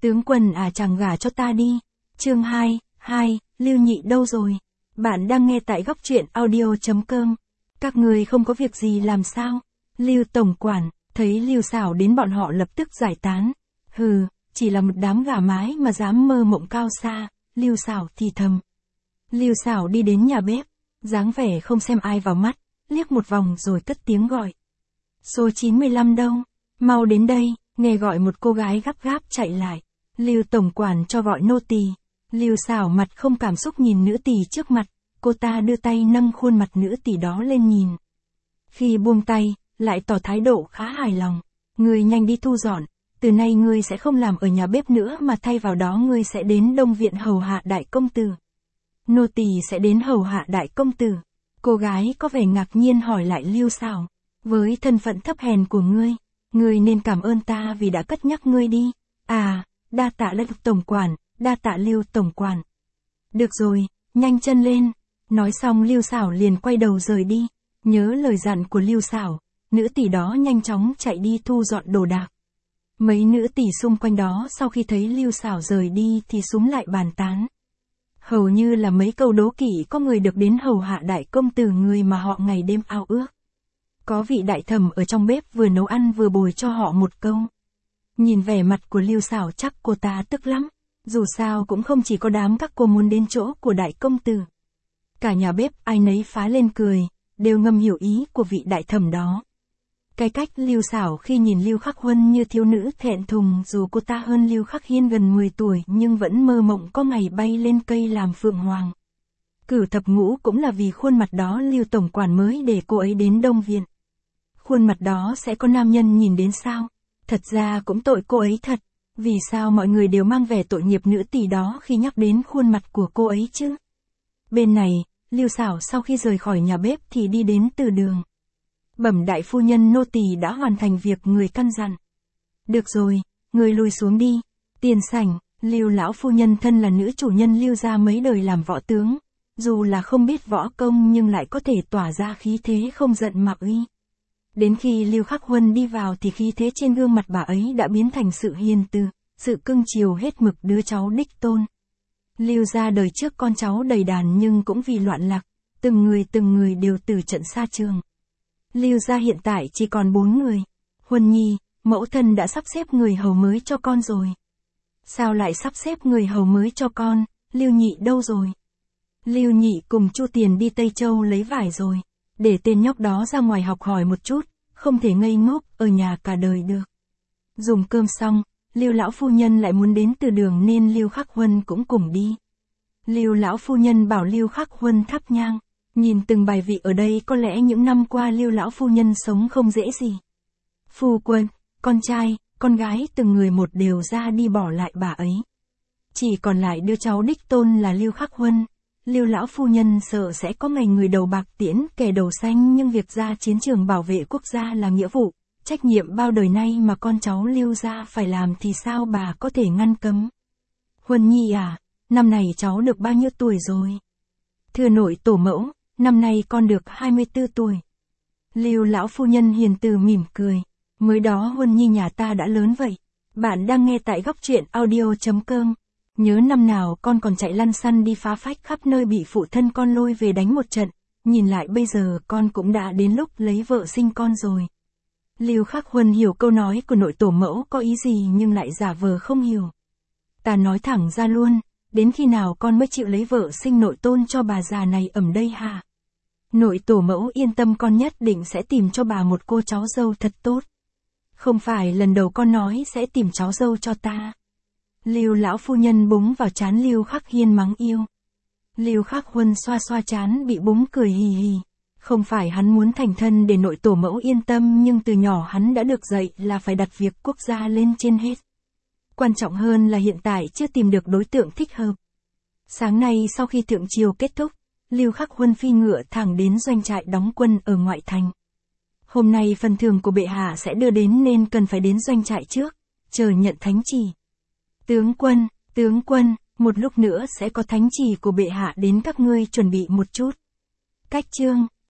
Tướng quân à, chàng gả cho ta đi. Chương 2, Lưu Nhị đâu rồi? Bạn đang nghe tại góc truyện audio.com. Các người không có việc gì làm sao? Lưu tổng quản, thấy Lưu Sảo đến bọn họ lập tức giải tán. Hừ, chỉ là một đám gà mái mà dám mơ mộng cao xa, Lưu Sảo thì thầm. Lưu Sảo đi đến nhà bếp, dáng vẻ không xem ai vào mắt, liếc một vòng rồi cất tiếng gọi. Số 95 đâu? Mau đến đây, nghe gọi một cô gái gấp gáp chạy lại. Lưu tổng quản cho gọi nô tỳ. Lưu Sảo mặt không cảm xúc nhìn nữ tỳ trước mặt, cô ta đưa tay nâng khuôn mặt nữ tỳ đó lên nhìn. Khi buông tay, lại tỏ thái độ khá hài lòng. Ngươi nhanh đi thu dọn, từ nay ngươi sẽ không làm ở nhà bếp nữa mà thay vào đó ngươi sẽ đến Đông Viện hầu hạ đại công tử. Nô tỳ sẽ đến hầu hạ đại công tử. Cô gái có vẻ ngạc nhiên hỏi lại Lưu Sảo. Với thân phận thấp hèn của ngươi nên cảm ơn ta vì đã cất nhắc ngươi đi. À, đa tạ Lưu tổng quản, đa tạ Lưu tổng quản. Được rồi, nhanh chân lên. Nói xong Lưu Sảo liền quay đầu rời đi. Nhớ lời dặn của Lưu Sảo, nữ tỷ đó nhanh chóng chạy đi thu dọn đồ đạc. Mấy nữ tỷ xung quanh đó sau khi thấy Lưu Sảo rời đi thì xúm lại bàn tán. Hầu như là mấy câu đố kỵ có người được đến hầu hạ đại công tử người mà họ ngày đêm ao ước. Có vị đại thẩm ở trong bếp vừa nấu ăn vừa bồi cho họ một câu. Nhìn vẻ mặt của Lưu Sảo chắc cô ta tức lắm, dù sao cũng không chỉ có đám các cô muốn đến chỗ của đại công tử. Cả nhà bếp ai nấy phá lên cười, đều ngầm hiểu ý của vị đại thẩm đó. Cái cách Lưu Sảo khi nhìn Lưu Khắc Huân như thiếu nữ thẹn thùng, dù cô ta hơn Lưu Khắc Hiên gần 10 tuổi nhưng vẫn mơ mộng có ngày bay lên cây làm phượng hoàng. Cử thập ngũ cũng là vì khuôn mặt đó Lưu tổng quản mới để cô ấy đến Đông Viện. Khuôn mặt đó sẽ có nam nhân nhìn đến sao? Thật ra cũng tội cô ấy thật. Vì sao mọi người đều mang vẻ tội nghiệp nữ tỷ đó khi nhắc đến khuôn mặt của cô ấy chứ? Bên này, Lưu Sảo sau khi rời khỏi nhà bếp thì đi đến từ đường. Bẩm đại phu nhân, nô tỳ đã hoàn thành việc người căn dặn. Được rồi, người lùi xuống đi. Tiền sảnh, Lưu lão phu nhân thân là nữ chủ nhân Lưu gia mấy đời làm võ tướng. Dù là không biết võ công nhưng lại có thể tỏa ra khí thế không giận mà uy. Đến khi Lưu Khắc Huân đi vào thì khí thế trên gương mặt bà ấy đã biến thành sự hiền từ, sự cưng chiều hết mực đứa cháu đích tôn. Lưu gia đời trước con cháu đầy đàn nhưng cũng vì loạn lạc, từng người đều từ trận xa trường. Lưu gia hiện tại chỉ còn 4 người. Huân Nhi, mẫu thân đã sắp xếp người hầu mới cho con rồi. Sao lại sắp xếp người hầu mới cho con, Lưu Nhị đâu rồi? Lưu Nhị cùng Chu Tiền đi Tây Châu lấy vải rồi. Để tên nhóc đó ra ngoài học hỏi một chút, không thể ngây ngốc ở nhà cả đời được. Dùng cơm xong, Lưu lão phu nhân lại muốn đến từ đường nên Lưu Khắc Huân cũng cùng đi. Lưu lão phu nhân bảo Lưu Khắc Huân thắp nhang, nhìn từng bài vị ở đây có lẽ những năm qua Lưu lão phu nhân sống không dễ gì. Phu quân, con trai, con gái từng người một đều ra đi bỏ lại bà ấy. Chỉ còn lại đứa cháu đích tôn là Lưu Khắc Huân. Lưu lão phu nhân sợ sẽ có ngày người đầu bạc tiễn kẻ đầu xanh, nhưng việc ra chiến trường bảo vệ quốc gia là nghĩa vụ, trách nhiệm bao đời nay mà con cháu Lưu gia phải làm thì sao bà có thể ngăn cấm. Huân Nhi à, năm này cháu được bao nhiêu tuổi rồi? Thưa nội tổ mẫu, năm nay con được 24 tuổi. Lưu lão phu nhân hiền từ mỉm cười, mới đó Huân Nhi nhà ta đã lớn vậy. Bạn đang nghe tại góc truyện audio.com. Nhớ năm nào con còn chạy lăn xăn đi phá phách khắp nơi bị phụ thân con lôi về đánh một trận, nhìn lại bây giờ con cũng đã đến lúc lấy vợ sinh con rồi. Lưu Khắc Huân hiểu câu nói của nội tổ mẫu có ý gì nhưng lại giả vờ không hiểu. Ta nói thẳng ra luôn, đến khi nào con mới chịu lấy vợ sinh nội tôn cho bà già này ẩm đây hả? Nội tổ mẫu yên tâm, con nhất định sẽ tìm cho bà một cô cháu dâu thật tốt. Không phải lần đầu con nói sẽ tìm cháu dâu cho ta. Lưu lão phu nhân búng vào trán Lưu Khắc Hiên mắng yêu. Lưu Khắc Huân xoa xoa trán bị búng cười hì hì. Không phải hắn muốn thành thân để nội tổ mẫu yên tâm, nhưng từ nhỏ hắn đã được dạy là phải đặt việc quốc gia lên trên hết. Quan trọng hơn là hiện tại chưa tìm được đối tượng thích hợp. Sáng nay sau khi thượng triều kết thúc, Lưu Khắc Huân phi ngựa thẳng đến doanh trại đóng quân ở ngoại thành. Hôm nay phần thưởng của bệ hạ sẽ đưa đến nên cần phải đến doanh trại trước, chờ nhận thánh chỉ. Tướng quân, một lúc nữa sẽ có thánh chỉ của bệ hạ đến, các ngươi chuẩn bị một chút. Cách chương